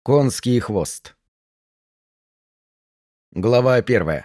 Конский хвост. Глава 1.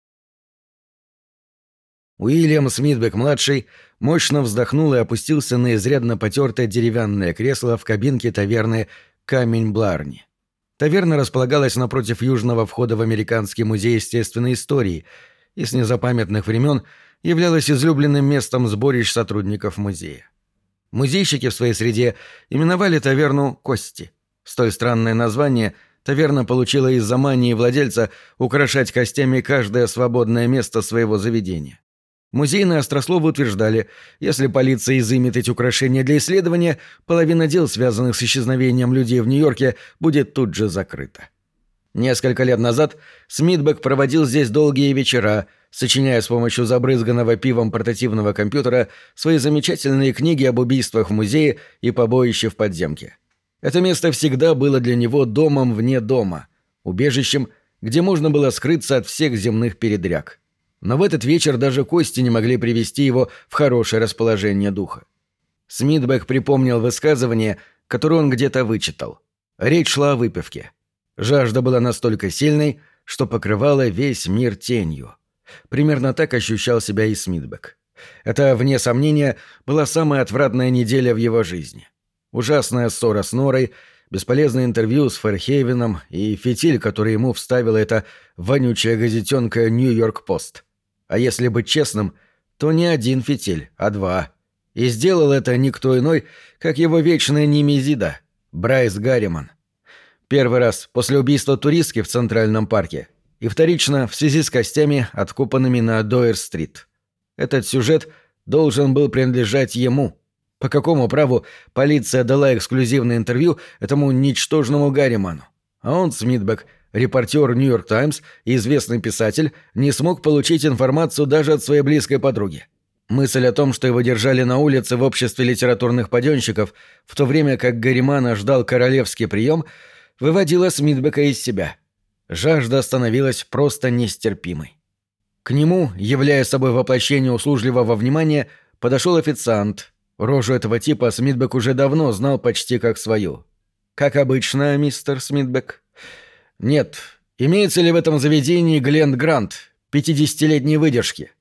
Уильям Смитбек-младший мощно вздохнул и опустился на изрядно потертое деревянное кресло в кабинке таверны «Камень Бларни». Таверна располагалась напротив южного входа в Американский музей естественной истории и с незапамятных времен являлась излюбленным местом сборищ сотрудников музея. Музейщики в своей среде именовали таверну «Кости». Столь странное название таверна получила из-за мании владельца украшать костями каждое свободное место своего заведения. Музейные острословы утверждали, если полиция изымет эти украшения для исследования, половина дел, связанных с исчезновением людей в Нью-Йорке, будет тут же закрыта. Несколько лет назад Смитбек проводил здесь долгие вечера, сочиняя с помощью забрызганного пивом портативного компьютера свои замечательные книги об убийствах в музее и побоище в подземке. Это место всегда было для него домом вне дома, убежищем, где можно было скрыться от всех земных передряг. Но в этот вечер даже кости не могли привести его в хорошее расположение духа. Смитбек припомнил высказывание, которое он где-то вычитал. Речь шла о выпивке. Жажда была настолько сильной, что покрывала весь мир тенью. Примерно так ощущал себя и Смитбек. Это, вне сомнения, была самая отвратная неделя в его жизни. Ужасная ссора с Норой, бесполезное интервью с Фэрхейвеном и фитиль, который ему вставила эта вонючая газетенка «Нью-Йорк-Пост». А если быть честным, то не один фитиль, а два. И сделал это никто иной, как его вечная немезида — Брайс Гарриман. Первый раз после убийства туристки в Центральном парке и вторично в связи с костями, откопанными на Дойер-стрит. Этот сюжет должен был принадлежать ему. По какому праву полиция дала эксклюзивное интервью этому ничтожному Гарриману? А он, Смитбек, репортер «Нью-Йорк Таймс» и известный писатель, не смог получить информацию даже от своей близкой подруги. Мысль о том, что его держали на улице в обществе литературных паденщиков, в то время как Гарримана ждал королевский прием, выводила Смитбека из себя. Жажда становилась просто нестерпимой. К нему, являя собой воплощение услужливого внимания, подошел официант. Рожу этого типа Смитбек уже давно знал почти как свою. «Как обычно, мистер Смитбек?» «Нет. Имеется ли в этом заведении Гленн Грант, 50-летней выдержки?»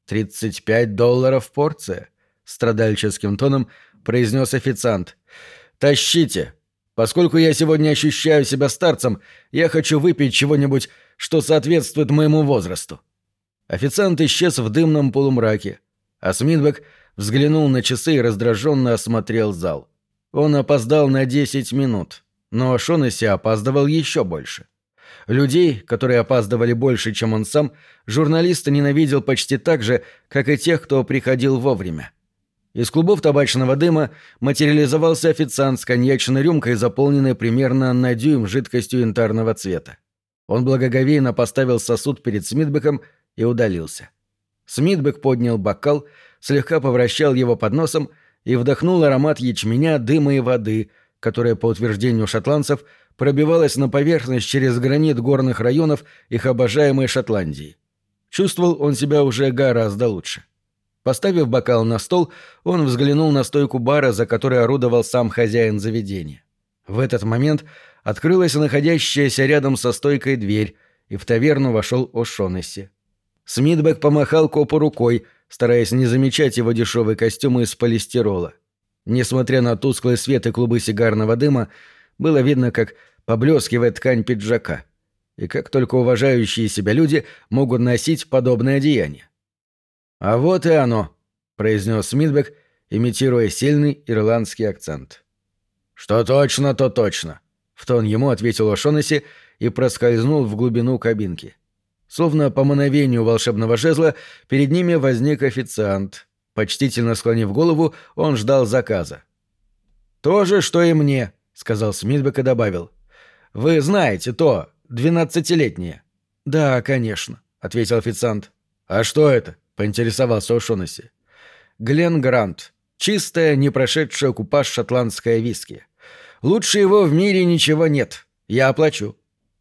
$35 порция», — страдальческим тоном произнес официант. «Тащите. Поскольку я сегодня ощущаю себя старцем, я хочу выпить чего-нибудь, что соответствует моему возрасту». Официант исчез в дымном полумраке, а Смитбек взглянул на часы и раздраженно осмотрел зал. Он опоздал на 10 минут, но Шонесси опаздывал еще больше. Людей, которые опаздывали больше, чем он сам, журналист ненавидел почти так же, как и тех, кто приходил вовремя. Из клубов табачного дыма материализовался официант с коньячной рюмкой, заполненной примерно на дюйм жидкостью янтарного цвета. Он благоговейно поставил сосуд перед Смитбеком и удалился. Смитбек поднял бокал, слегка повращал его под носом и вдохнул аромат ячменя, дыма и воды, которая, по утверждению шотландцев, пробивалась на поверхность через гранит горных районов их обожаемой Шотландии. Чувствовал он себя уже гораздо лучше. Поставив бокал на стол, он взглянул на стойку бара, за которой орудовал сам хозяин заведения. В этот момент открылась находящаяся рядом со стойкой дверь, и в таверну вошел О'Шонесси. Смитбек помахал копу рукой, стараясь не замечать его дешевый костюм из полистирола. Несмотря на тусклый свет и клубы сигарного дыма, было видно, как поблескивает ткань пиджака, и как только уважающие себя люди могут носить подобное одеяние. «А вот и оно», — произнес Смитбек, имитируя сильный ирландский акцент. «Что точно, то точно», — в тон ему ответил О'Шонесси и проскользнул в глубину кабинки. Словно по мановению волшебного жезла перед ними возник официант. Почтительно склонив голову, он ждал заказа. «То же, что и мне», — сказал Смитбек и добавил. «Вы знаете то, 12-летнее». «Да, конечно», — ответил официант. «А что это?» — поинтересовался О'Шонесси. «Гленн Грант. Чистая, не прошедшая купаж шотландская виски. Лучше его в мире ничего нет. Я оплачу».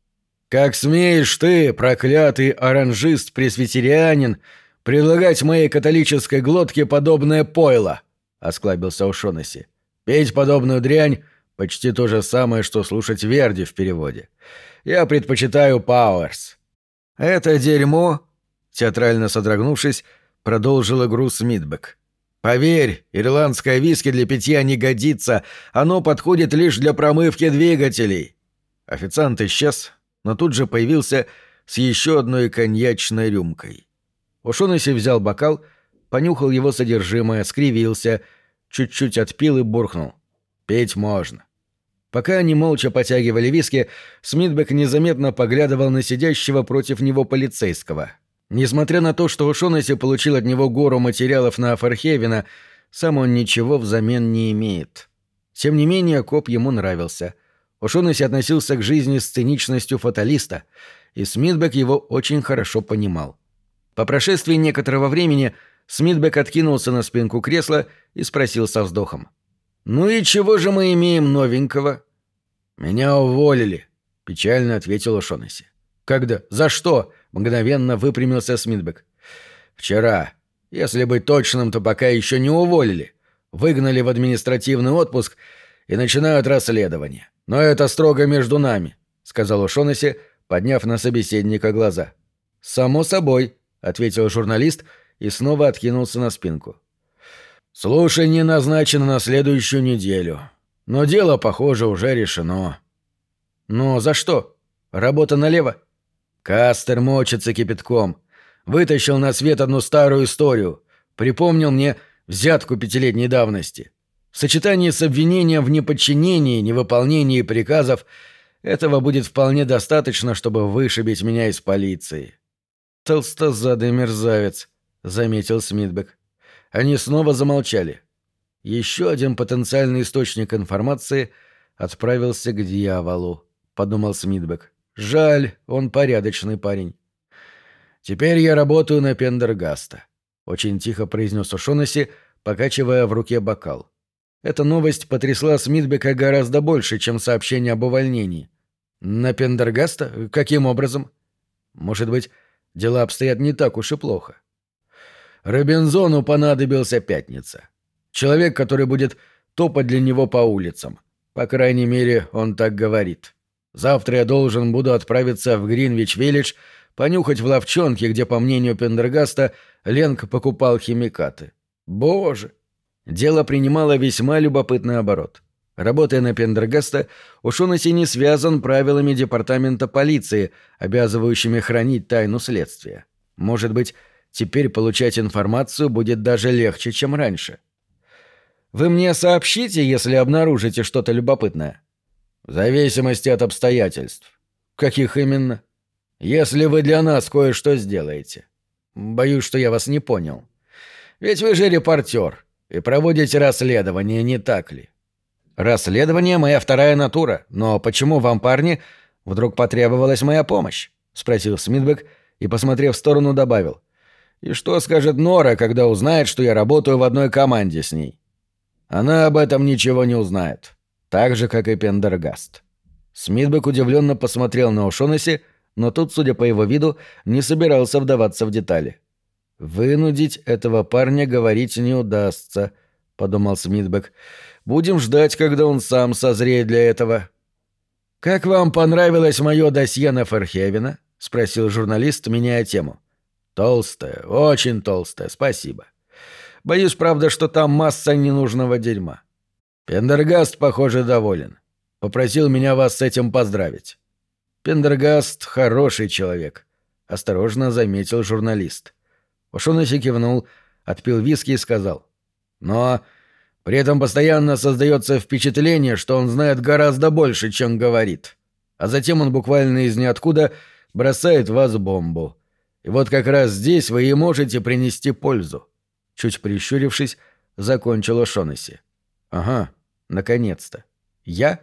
«Как смеешь ты, проклятый оранжист-пресвитерианин, предлагать моей католической глотке подобное пойло?» — осклабился О'Шонесси. «Петь подобную дрянь Почти то же самое, что слушать Верди в переводе. Я предпочитаю Пауэрс. Это дерьмо, театрально содрогнувшись, продолжил игру Смитбек. Поверь, ирландское виски для питья не годится, оно подходит лишь для промывки двигателей. Официант исчез, но тут же появился с еще одной коньячной рюмкой. О'Шоннесси взял бокал, понюхал его содержимое, скривился, чуть-чуть отпил и буркнул. Пить можно. Пока они молча потягивали виски, Смитбек незаметно поглядывал на сидящего против него полицейского. Несмотря на то, что О'Шоннесси получил от него гору материалов на Фархевена, сам он ничего взамен не имеет. Тем не менее, коп ему нравился. О'Шоннесси относился к жизни с циничностью фаталиста, и Смитбек его очень хорошо понимал. По прошествии некоторого времени Смитбек откинулся на спинку кресла и спросил со вздохом. «Ну и чего же мы имеем новенького?» «Меня уволили», — печально ответил О'Шоннесси. «Когда? За что?» — мгновенно выпрямился Смитбек. «Вчера. Если быть точным, то пока еще не уволили. Выгнали в административный отпуск и начинают расследование. Но это строго между нами», — сказал О'Шоннесси, подняв на собеседника глаза. «Само собой», — ответил журналист и снова откинулся на спинку. «Слушание назначено на следующую неделю. Но дело, похоже, уже решено». «Но за что? Работа налево?» Кастер мочится кипятком. Вытащил на свет одну старую историю. Припомнил мне взятку 5-летней давности. В сочетании с обвинением в неподчинении, невыполнении приказов этого будет вполне достаточно, чтобы вышибить меня из полиции. «Толстозадый мерзавец», — заметил Смитбек. Они снова замолчали. Еще один потенциальный источник информации отправился к дьяволу, подумал Смитбек. Жаль, он порядочный парень. «Теперь я работаю на Пендергаста», — очень тихо произнес О'Шоннесси, покачивая в руке бокал. Эта новость потрясла Смитбека гораздо больше, чем сообщение об увольнении. «На Пендергаста? Каким образом?» «Может быть, дела обстоят не так уж и плохо». Робинзону понадобился пятница. Человек, который будет топать для него по улицам. По крайней мере, он так говорит. Завтра я должен буду отправиться в Гринвич-Виллидж, понюхать в лавчонке, где, по мнению Пендергаста, Ленг покупал химикаты. Боже! Дело принимало весьма любопытный оборот. Работая на Пендергаста, О'Шоннесси не связан правилами департамента полиции, обязывающими хранить тайну следствия. Может быть, теперь получать информацию будет даже легче, чем раньше. «Вы мне сообщите, если обнаружите что-то любопытное?» «В зависимости от обстоятельств». «Каких именно?» «Если вы для нас кое-что сделаете». «Боюсь, что я вас не понял». «Ведь вы же репортер и проводите расследование, не так ли?» «Расследование — моя вторая натура. Но почему вам, парни, вдруг потребовалась моя помощь?» — спросил Смитбек и, посмотрев в сторону, добавил. «И что скажет Нора, когда узнает, что я работаю в одной команде с ней?» «Она об этом ничего не узнает. Так же, как и Пендергаст». Смитбек удивленно посмотрел на О'Шоннесси, но тут, судя по его виду, не собирался вдаваться в детали. «Вынудить этого парня говорить не удастся», — подумал Смитбек. «Будем ждать, когда он сам созреет для этого». «Как вам понравилось мое досье на Фархевена?» — спросил журналист, меняя тему. «Толстая, очень толстая, спасибо. Боюсь, правда, что там масса ненужного дерьма. Пендергаст, похоже, доволен. Попросил меня вас с этим поздравить». «Пендергаст — хороший человек», — осторожно заметил журналист. О'Шоннесси кивнул, отпил виски и сказал. «Но при этом постоянно создается впечатление, что он знает гораздо больше, чем говорит. А затем он буквально из ниоткуда бросает в вас бомбу. И вот как раз здесь вы и можете принести пользу». Чуть прищурившись, закончил О'Шоннесси. «Ага, наконец-то. Я?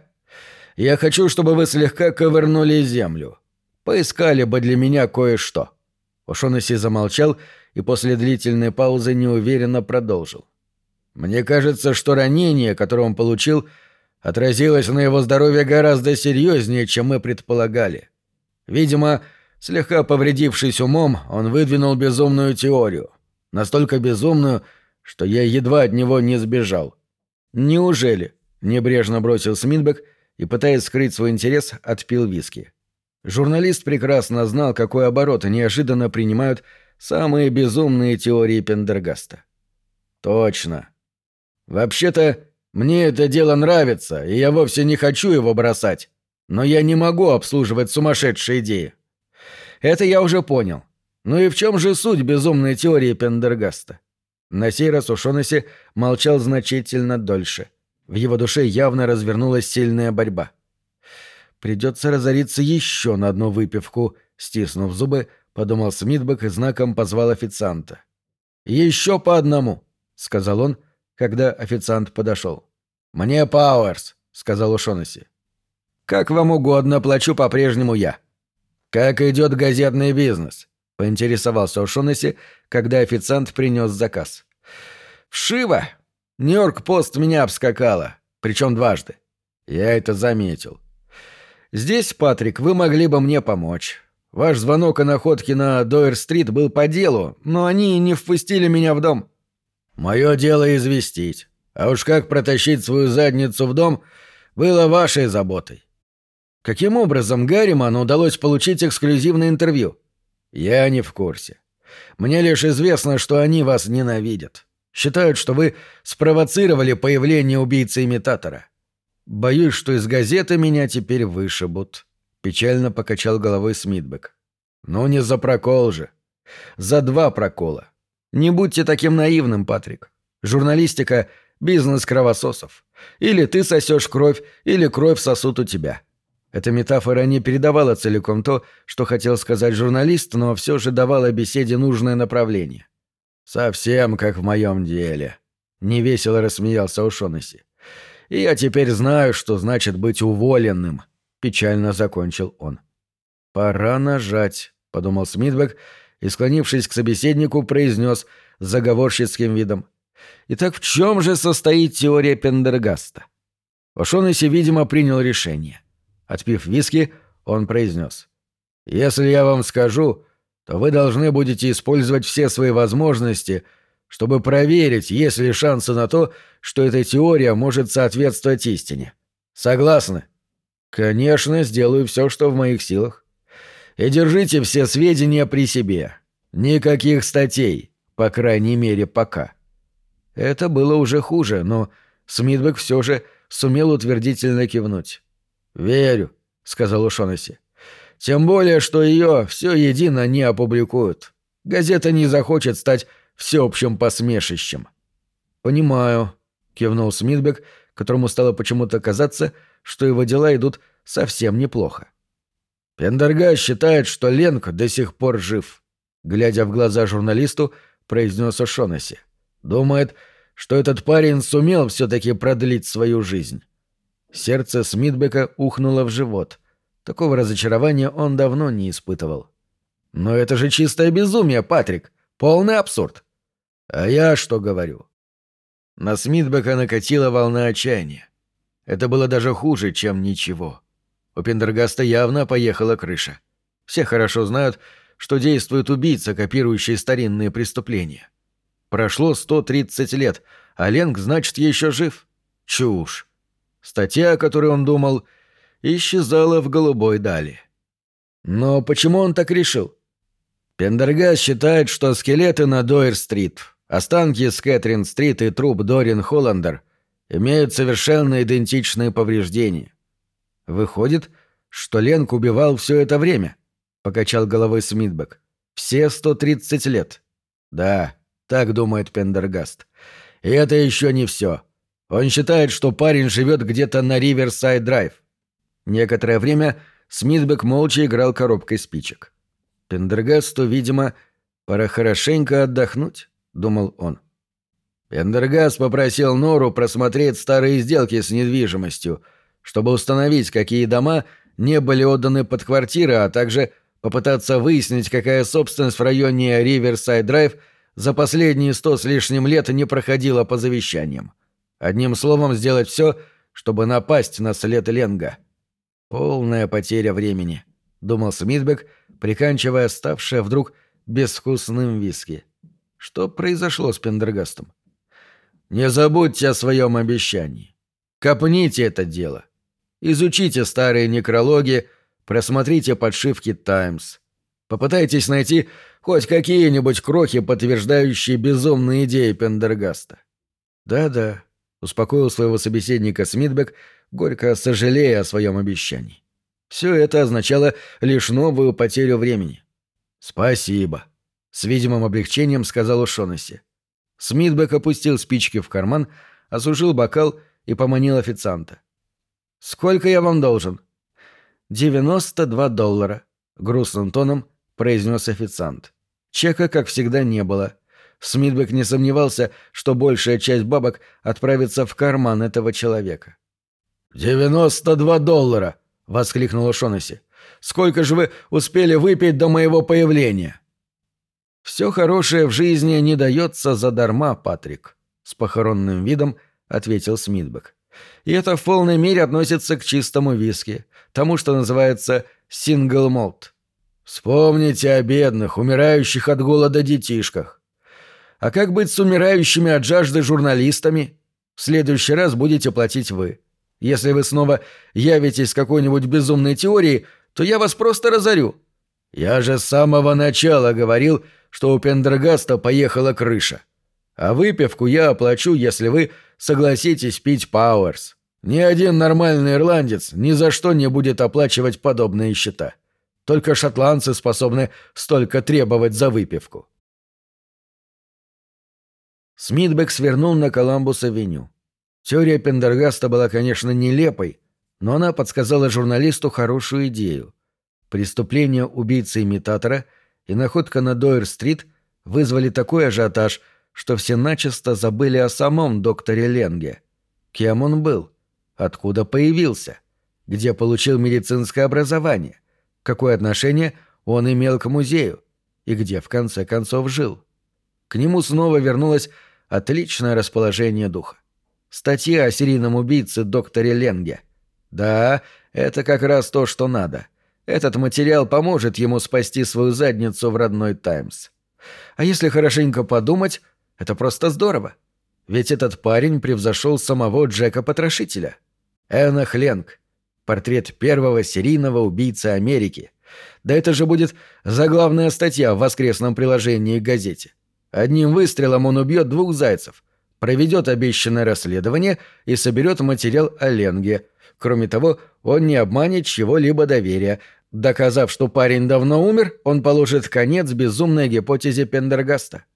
Я хочу, чтобы вы слегка ковырнули землю. Поискали бы для меня кое-что». О'Шоннесси замолчал и после длительной паузы неуверенно продолжил. «Мне кажется, что ранение, которое он получил, отразилось на его здоровье гораздо серьезнее, чем мы предполагали. Видимо, слегка повредившись умом, он выдвинул безумную теорию. Настолько безумную, что я едва от него не сбежал». «Неужели?» — небрежно бросил Смитбек и, пытаясь скрыть свой интерес, отпил виски. Журналист прекрасно знал, какой оборот неожиданно принимают самые безумные теории Пендергаста. «Точно. Вообще-то, мне это дело нравится, и я вовсе не хочу его бросать. Но я не могу обслуживать сумасшедшие идеи». «Это я уже понял. Ну и в чем же суть безумной теории Пендергаста?» На сей раз Ошоннесси молчал значительно дольше. В его душе явно развернулась сильная борьба. «Придется разориться еще на одну выпивку», — стиснув зубы, подумал Смитбек и знаком позвал официанта. «Еще по одному», — сказал он, когда официант подошел. «Мне Пауэрс», — сказал Ошоннесси. «Как вам угодно, плачу по-прежнему я». «Как идет газетный бизнес?» — поинтересовался Ошоннесси, когда официант принес заказ. «Вшиво. Нью-Йорк-Пост меня обскакала, причем дважды. Я это заметил. Здесь, Патрик, вы могли бы мне помочь. Ваш звонок о находке на Дойер-стрит был по делу, но они не впустили меня в дом». «Мое дело известить. А уж как протащить свою задницу в дом, было вашей заботой». «Каким образом Гарриману удалось получить эксклюзивное интервью?» «Я не в курсе. Мне лишь известно, что они вас ненавидят. Считают, что вы спровоцировали появление убийцы-имитатора. Боюсь, что из газеты меня теперь вышибут», — печально покачал головой Смитбек. «Ну не за прокол же. За 2 прокола. Не будьте таким наивным, Патрик. Журналистика — бизнес кровососов. Или ты сосешь кровь, или кровь сосут у тебя». Эта метафора не передавала целиком то, что хотел сказать журналист, но все же давала беседе нужное направление. «Совсем как в моем деле», — невесело рассмеялся Ошоннесси. «И я теперь знаю, что значит быть уволенным», — печально закончил он. «Пора нажать», — подумал Смитбек и, склонившись к собеседнику, произнес с заговорщицким видом. «Итак, в чем же состоит теория Пендергаста?» Ошоннесси, видимо, принял решение. Отпив виски, он произнес. «Если я вам скажу, то вы должны будете использовать все свои возможности, чтобы проверить, есть ли шансы на то, что эта теория может соответствовать истине. Согласны?» «Конечно, сделаю все, что в моих силах. И держите все сведения при себе. Никаких статей, по крайней мере, пока». Это было уже хуже, но Смитбек все же сумел утвердительно кивнуть. «Верю», — сказал Ошоннесси. «Тем более, что ее все едино не опубликуют. Газета не захочет стать всеобщим посмешищем». «Понимаю», — кивнул Смитбек, которому стало почему-то казаться, что его дела идут совсем неплохо. «Пендергаст считает, что Ленк до сих пор жив», — глядя в глаза журналисту, произнес Ошоннесси. «Думает, что этот парень сумел все-таки продлить свою жизнь». Сердце Смитбека ухнуло в живот. Такого разочарования он давно не испытывал. «Но это же чистое безумие, Патрик! Полный абсурд!» «А я что говорю?» На Смитбека накатила волна отчаяния. Это было даже хуже, чем ничего. У Пендергаста явно поехала крыша. Все хорошо знают, что действует убийца, копирующий старинные преступления. Прошло 130 лет, а Ленк, значит, еще жив. Чушь. Статья, о которой он думал, исчезала в голубой дали. Но почему он так решил? Пендергаст считает, что скелеты на Дойер-стрит, останки с Кэтрин-стрит и труп Дорин Холландер имеют совершенно идентичные повреждения. Выходит, что Ленк убивал все это время, покачал головой Смитбек. Все 130 лет. Да, так думает Пендергаст. И это еще не все. Он считает, что парень живет где-то на Риверсайд-драйв. Некоторое время Смитбек молча играл коробкой спичек. Пендергасту, видимо, пора хорошенько отдохнуть, думал он. Пендергаст попросил Нору просмотреть старые сделки с недвижимостью, чтобы установить, какие дома не были отданы под квартиры, а также попытаться выяснить, какая собственность в районе Риверсайд-драйв за последние 100 с лишним лет не проходила по завещаниям. Одним словом, сделать все, чтобы напасть на след Ленга. «Полная потеря времени», — думал Смитбек, приканчивая ставшее вдруг безвкусным виски. Что произошло с Пендергастом? «Не забудьте о своем обещании. Копните это дело. Изучите старые некрологи, просмотрите подшивки «Таймс». Попытайтесь найти хоть какие-нибудь крохи, подтверждающие безумные идеи Пендергаста. Да-да, успокоил своего собеседника Смитбек, горько сожалея о своем обещании. Все это означало лишь новую потерю времени. «Спасибо», — с видимым облегчением сказал О'Шоннесси. Смитбек опустил спички в карман, осушил бокал и поманил официанта. «Сколько я вам должен?» $92, — грустным тоном произнес официант. Чека, как всегда, не было. Смитбек не сомневался, что большая часть бабок отправится в карман этого человека. $92! — воскликнул О'Шоннесси. «Сколько же вы успели выпить до моего появления?» «Все хорошее в жизни не дается задарма, Патрик», — с похоронным видом ответил Смитбек. «И это в полной мере относится к чистому виски, тому, что называется «сингл молт». Вспомните о бедных, умирающих от голода детишках. А как быть с умирающими от жажды журналистами? В следующий раз будете платить вы. Если вы снова явитесь с какой-нибудь безумной теорией, то я вас просто разорю. Я же с самого начала говорил, что у Пендергаста поехала крыша. А выпивку я оплачу, если вы согласитесь пить Пауэрс. Ни один нормальный ирландец ни за что не будет оплачивать подобные счета. Только шотландцы способны столько требовать за выпивку. Смитбек свернул на Коламбус-авеню. Теория Пендергаста была, конечно, нелепой, но она подсказала журналисту хорошую идею. Преступление убийцы-имитатора и находка на Дойер-стрит вызвали такой ажиотаж, что все начисто забыли о самом докторе Ленге. Кем он был? Откуда появился? Где получил медицинское образование? Какое отношение он имел к музею? И где, в конце концов, жил? К нему снова вернулось отличное расположение духа. Статья о серийном убийце докторе Ленге. Да, это как раз то, что надо. Этот материал поможет ему спасти свою задницу в родной «Таймс». А если хорошенько подумать, это просто здорово. Ведь этот парень превзошел самого Джека-потрошителя. Энах Ленг. Портрет первого серийного убийцы Америки. Да это же будет заглавная статья в воскресном приложении к газете. Одним выстрелом он убьет 2 зайцев, проведет обещанное расследование и соберет материал о Ленге. Кроме того, он не обманет чего-либо доверия. Доказав, что парень давно умер, он положит конец безумной гипотезе Пендергаста.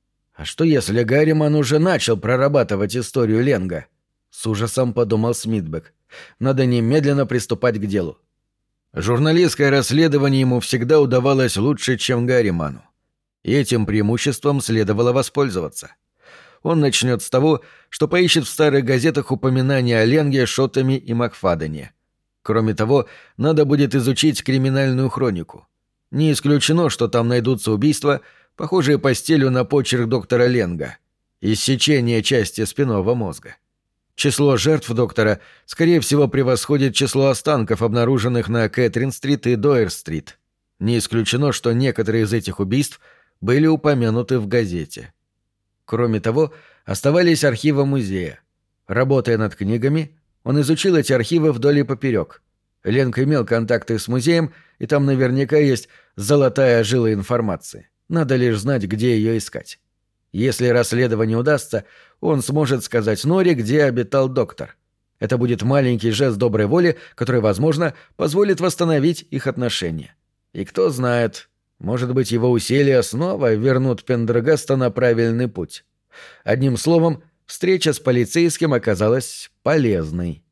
А что если Гарриман уже начал прорабатывать историю Ленга? С ужасом подумал Смитбек. Надо немедленно приступать к делу. Журналистское расследование ему всегда удавалось лучше, чем Гарриману. И этим преимуществом следовало воспользоваться. Он начнет с того, что поищет в старых газетах упоминания о Ленге, Шоттами и Макфадене. Кроме того, надо будет изучить криминальную хронику. Не исключено, что там найдутся убийства, похожие по стилю на почерк доктора Ленга. Иссечение части спинного мозга. Число жертв доктора, скорее всего, превосходит число останков, обнаруженных на Кэтрин-стрит и Дойер-стрит. Не исключено, что некоторые из этих убийств были упомянуты в газете. Кроме того, оставались архивы музея. Работая над книгами, он изучил эти архивы вдоль и поперек. Ленг имел контакты с музеем, и там наверняка есть золотая жила информации. Надо лишь знать, где ее искать. Если расследование удастся, он сможет сказать Норе, где обитал доктор. Это будет маленький жест доброй воли, который, возможно, позволит восстановить их отношения. И кто знает, может быть, его усилия снова вернут Пендергаста на правильный путь. Одним словом, встреча с полицейским оказалась полезной.